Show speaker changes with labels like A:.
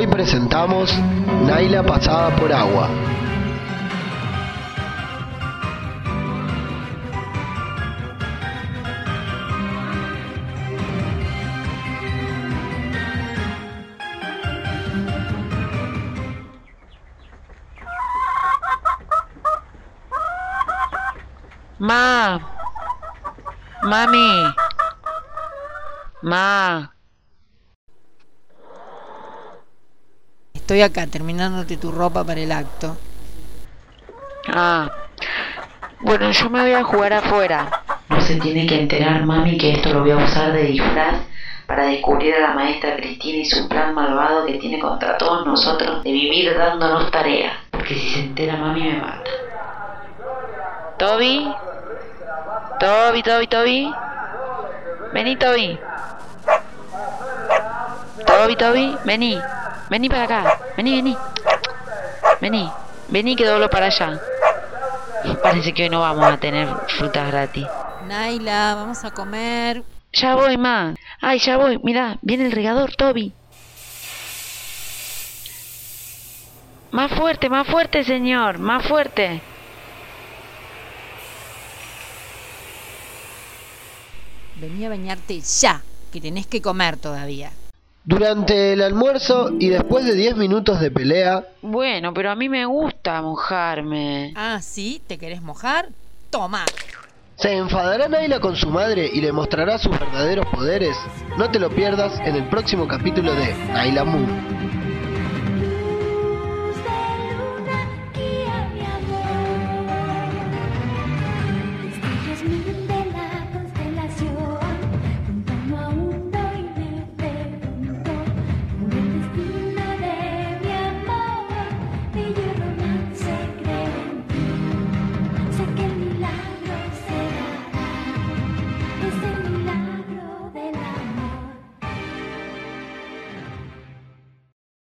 A: Hoy presentamos Nayla pasada por agua.
B: Mami,
C: Estoy acá terminándote tu ropa para el acto.
B: Bueno, yo me voy a jugar afuera.
D: No se tiene que enterar, mami, que esto lo voy a usar de disfraz para descubrir a la maestra Cristina y su plan malvado que tiene contra todos nosotros de vivir dándonos tareas. Porque si se entera, mami me mata.
B: Toby. Vení, Toby. Toby, vení para acá. Vení que doblo para allá. Parece que hoy no vamos a tener frutas gratis.
C: Nayla, vamos a comer.
B: Ya voy, ma. Ay, ya voy. Mirá, viene el regador, Toby. Más fuerte, señor. Más fuerte.
C: Vení a bañarte ya, que tenés que comer todavía.
A: Durante el almuerzo y después de 10 minutos de pelea,
B: Bueno, pero a mí me gusta mojarme.
C: Ah, ¿sí? ¿Te querés mojar? Toma.
A: ¿se enfadará Nayla con su madre y le mostrará sus verdaderos poderes? No te lo pierdas en el próximo capítulo de Nayla Moon.